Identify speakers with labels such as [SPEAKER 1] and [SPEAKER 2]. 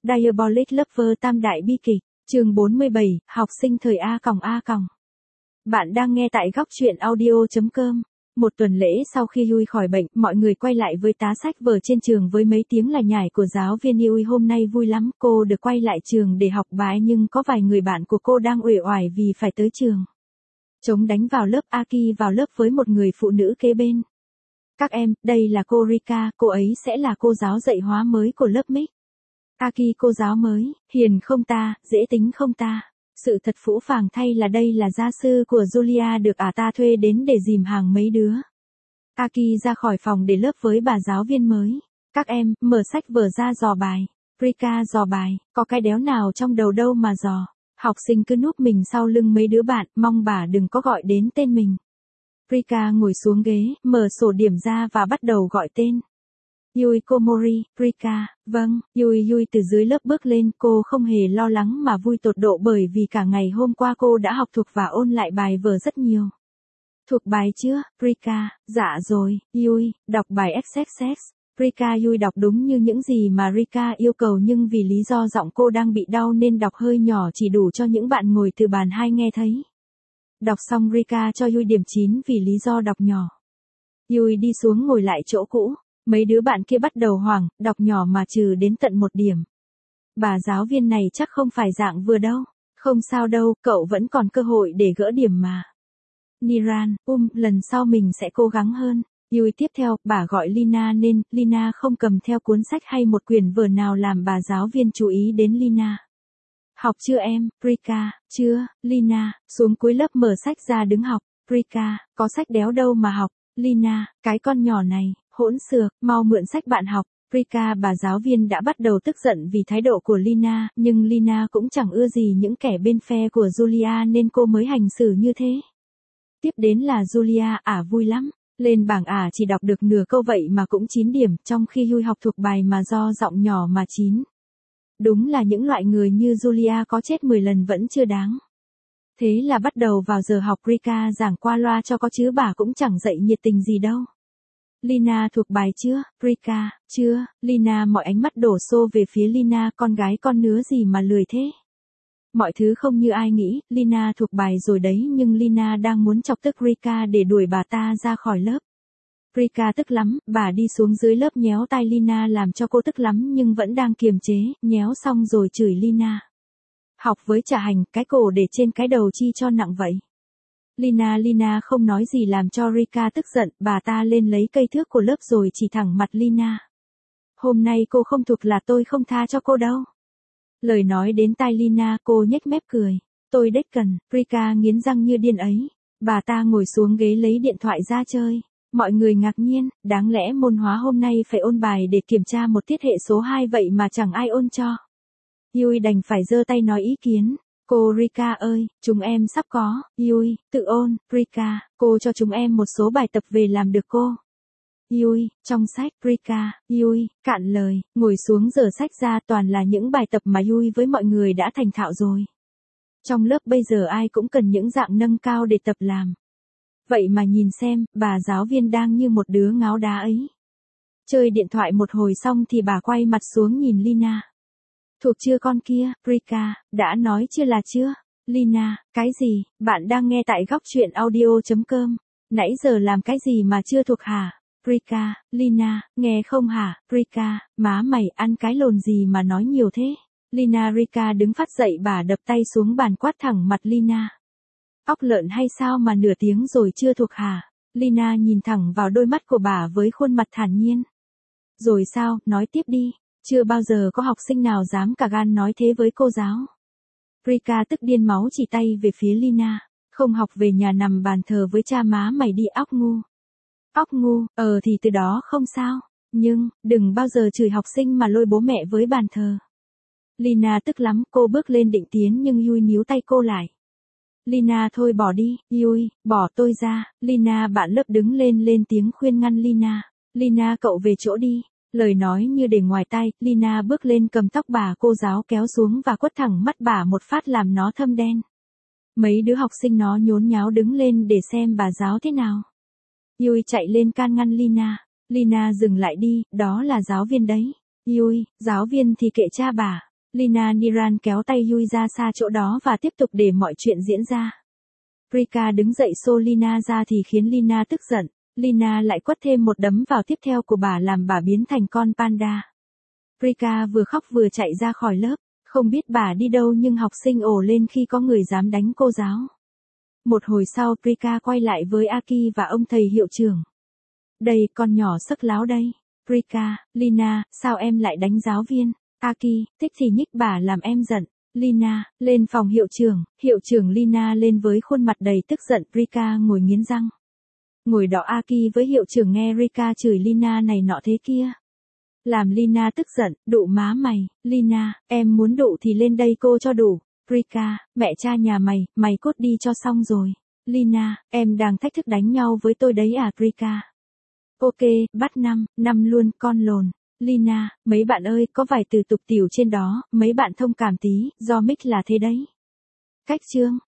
[SPEAKER 1] Diabolic Lover tam đại bi kịch, chương 47, học sinh thời A còng A còng. Bạn đang nghe tại góc truyện audio.com. Một tuần lễ sau khi Yui khỏi bệnh, mọi người quay lại với tá sách vở trên trường với mấy tiếng lải nhải của giáo viên. Yui hôm nay vui lắm, cô được quay lại trường để học bài nhưng có vài người bạn của cô đang uể oải vì phải tới trường. Chống đánh vào lớp, Aki vào lớp với một người phụ nữ kế bên. Các em, đây là cô Rika, cô ấy sẽ là cô giáo dạy hóa mới của lớp Mix. Aki, cô giáo mới, hiền không ta, dễ tính không ta. Sự thật phũ phàng thay là đây là gia sư của Julia được ta thuê đến để dìm hàng mấy đứa. Aki ra khỏi phòng để lớp với bà giáo viên mới. Các em, mở sách vở ra dò bài. Rika dò bài, có cái đéo nào trong đầu đâu mà dò. Học sinh cứ núp mình sau lưng mấy đứa bạn, mong bà đừng có gọi đến tên mình. Rika ngồi xuống ghế, mở sổ điểm ra và bắt đầu gọi tên. Yui Komori, Rika, vâng, Yui từ dưới lớp bước lên, cô không hề lo lắng mà vui tột độ bởi vì cả ngày hôm qua cô đã học thuộc và ôn lại bài vở rất nhiều. Thuộc bài chưa, Rika? Dạ rồi, Yui, đọc bài XXX. Rika. Yui đọc đúng như những gì mà Rika yêu cầu nhưng vì lý do giọng cô đang bị đau nên đọc hơi nhỏ chỉ đủ cho những bạn ngồi từ bàn 2 nghe thấy. Đọc xong Rika cho Yui điểm 9 vì lý do đọc nhỏ. Yui đi xuống ngồi lại chỗ cũ. Mấy đứa bạn kia bắt đầu hoảng, đọc nhỏ mà trừ đến tận 1 điểm. Bà giáo viên này chắc không phải dạng vừa đâu. Không sao đâu, cậu vẫn còn cơ hội để gỡ điểm mà. Niran, lần sau mình sẽ cố gắng hơn. Yui tiếp theo, bà gọi Lina nên, Lina không cầm theo cuốn sách hay một quyển vở nào làm bà giáo viên chú ý đến Lina. Học chưa em, Rika? Chưa, Lina, xuống cuối lớp mở sách ra đứng học. Rika, có sách đéo đâu mà học. Lina, cái con nhỏ này, hỗn xược, mau mượn sách bạn học. Rika. Bà giáo viên đã bắt đầu tức giận vì thái độ của Lina, nhưng Lina cũng chẳng ưa gì những kẻ bên phe của Julia nên cô mới hành xử như thế. Tiếp đến là Julia, vui lắm. Lên bảng chỉ đọc được nửa câu vậy mà cũng 9 điểm, trong khi Yui học thuộc bài mà do giọng nhỏ mà 9. Đúng là những loại người như Julia có chết 10 lần vẫn chưa đáng. Thế là bắt đầu vào giờ học Rika giảng qua loa cho có chứ bà cũng chẳng dạy nhiệt tình gì đâu. Lina thuộc bài chưa, Rika? Chưa, Lina. Mọi ánh mắt đổ xô về phía Lina, con gái con nứa gì mà lười thế. Mọi thứ không như ai nghĩ, Lina thuộc bài rồi đấy nhưng Lina đang muốn chọc tức Rika để đuổi bà ta ra khỏi lớp. Rika tức lắm, bà đi xuống dưới lớp nhéo tai Lina làm cho cô tức lắm nhưng vẫn đang kiềm chế, nhéo xong rồi chửi Lina. Học với trả hành, cái cổ để trên cái đầu chi cho nặng vậy. Lina không nói gì làm cho Rika tức giận, bà ta lên lấy cây thước của lớp rồi chỉ thẳng mặt Lina. Hôm nay cô không thuộc là tôi không tha cho cô đâu. Lời nói đến tai Lina, cô nhếch mép cười. Tôi đếch cần, Rika nghiến răng như điên ấy. Bà ta ngồi xuống ghế lấy điện thoại ra chơi. Mọi người ngạc nhiên, đáng lẽ môn hóa hôm nay phải ôn bài để kiểm tra một tiết hệ số 2 vậy mà chẳng ai ôn cho. Yui đành phải giơ tay nói ý kiến. Cô Rika ơi, chúng em sắp có. Yui, tự ôn. Rika, cô cho chúng em một số bài tập về làm được cô. Yui, trong sách. Rika. Yui, cạn lời, ngồi xuống dở sách ra toàn là những bài tập mà Yui với mọi người đã thành thạo rồi. Trong lớp bây giờ ai cũng cần những dạng nâng cao để tập làm. Vậy mà nhìn xem, bà giáo viên đang như một đứa ngáo đá ấy. Chơi điện thoại một hồi xong thì bà quay mặt xuống nhìn Lina. Thuộc chưa con kia, Rika? Đã nói chưa là chưa? Lina, cái gì? Bạn đang nghe tại góc truyện audio.com. Nãy giờ làm cái gì mà chưa thuộc hả? Rika. Lina, nghe không hả? Rika, má mày ăn cái lồn gì mà nói nhiều thế? Lina. Rika đứng phát dậy, bà đập tay xuống bàn quát thẳng mặt Lina. Óc lợn hay sao mà nửa tiếng rồi chưa thuộc hả? Lina nhìn thẳng vào đôi mắt của bà với khuôn mặt thản nhiên. Rồi sao, nói tiếp đi. Chưa bao giờ có học sinh nào dám cả gan nói thế với cô giáo. Rika tức điên máu chỉ tay về phía Lina. Không học về nhà nằm bàn thờ với cha má mày đi óc ngu. Óc ngu, thì từ đó không sao. Nhưng, đừng bao giờ chửi học sinh mà lôi bố mẹ với bàn thờ. Lina tức lắm, cô bước lên định tiến nhưng Yui níu tay cô lại. Lina thôi bỏ đi, Yui, bỏ tôi ra. Lina. Bạn lớp đứng lên tiếng khuyên ngăn Lina. Lina cậu về chỗ đi. Lời nói như để ngoài tai, Lina bước lên cầm tóc bà cô giáo kéo xuống và quất thẳng mắt bà một phát làm nó thâm đen. Mấy đứa học sinh nó nhốn nháo đứng lên để xem bà giáo thế nào. Yui chạy lên can ngăn Lina. Lina dừng lại đi, đó là giáo viên đấy. Yui, giáo viên thì kệ cha bà. Lina Niran kéo tay Yui ra xa chỗ đó và tiếp tục để mọi chuyện diễn ra. Rika đứng dậy xô Lina ra thì khiến Lina tức giận. Lina lại quất thêm một đấm vào tiếp theo của bà làm bà biến thành con panda. Rika vừa khóc vừa chạy ra khỏi lớp, không biết bà đi đâu nhưng học sinh ồ lên khi có người dám đánh cô giáo. Một hồi sau Rika quay lại với Aki và ông thầy hiệu trưởng. Đây, con nhỏ sắc láo đây. Rika, Lina, sao em lại đánh giáo viên? Aki, thích thì nhích bà làm em giận. Lina, lên phòng hiệu trưởng Lina lên với khuôn mặt đầy tức giận. Rika ngồi nghiến răng. Ngồi đó Aki với hiệu trưởng nghe Rika chửi Lina này nọ thế kia. Làm Lina tức giận, đụ má mày. Lina, em muốn đụ thì lên đây cô cho đủ. Rika, mẹ cha nhà mày cút đi cho xong rồi. Lina, em đang thách thức đánh nhau với tôi đấy à Rika? Ok, bắt năm luôn con lồn. Lina, mấy bạn ơi, có vài từ tục tiểu trên đó, mấy bạn thông cảm tí, do mic là thế đấy. Cách chương